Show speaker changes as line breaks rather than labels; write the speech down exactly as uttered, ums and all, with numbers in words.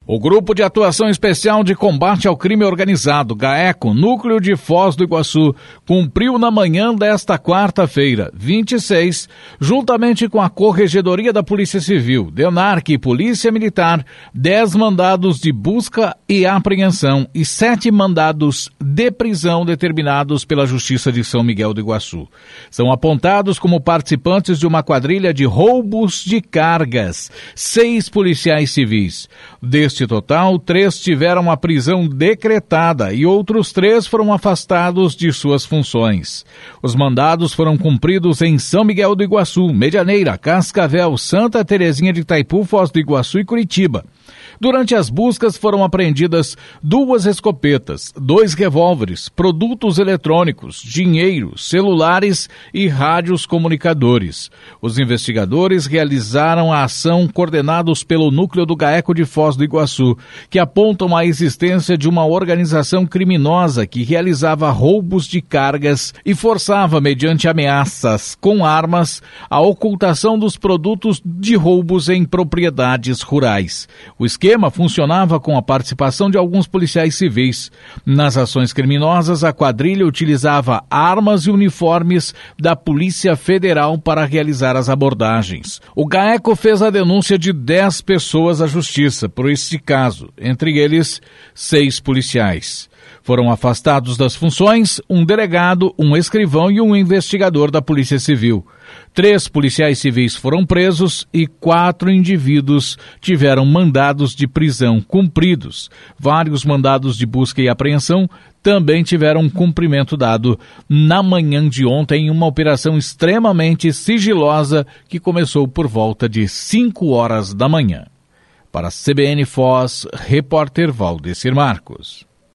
O Grupo de Atuação Especial de Combate ao Crime Organizado, GAECO, Núcleo de Foz do Iguaçu, cumpriu na manhã desta quarta-feira, vinte e seis, juntamente com a Corregedoria da Polícia Civil, DENARC e Polícia Militar, dez mandados de busca e apreensão e sete mandados de prisão determinados pela Justiça de São Miguel do Iguaçu. São apontados como participantes de uma quadrilha de roubos de cargas, seis policiais civis. Deste total, três tiveram a prisão decretada e outros três foram afastados de suas funções. Os mandados foram cumpridos em São Miguel do Iguaçu, Medianeira, Cascavel, Santa Terezinha de Itaipu, Foz do Iguaçu e Curitiba. Durante as buscas foram apreendidas duas escopetas, dois revólveres, produtos eletrônicos, dinheiro, celulares e rádios comunicadores. Os investigadores realizaram a ação coordenados pelo núcleo do GAECO de Foz do Iguaçu, que apontam a existência de uma organização criminosa que realizava roubos de cargas e forçava, mediante ameaças com armas, a ocultação dos produtos de roubos em propriedades rurais. O esquema funcionava com a participação de alguns policiais civis. Nas ações criminosas, a quadrilha utilizava armas e uniformes da Polícia Federal para realizar as abordagens. O GAECO fez a denúncia de dez pessoas à justiça por este caso, entre eles seis policiais. Foram afastados das funções um delegado, um escrivão e um investigador da Polícia Civil. Três policiais civis foram presos e quatro indivíduos tiveram mandados de prisão cumpridos. Vários mandados de busca e apreensão também tiveram cumprimento dado na manhã de ontem em uma operação extremamente sigilosa que começou por volta de cinco horas da manhã. Para a C B N Foz, repórter Valdecir Marcos.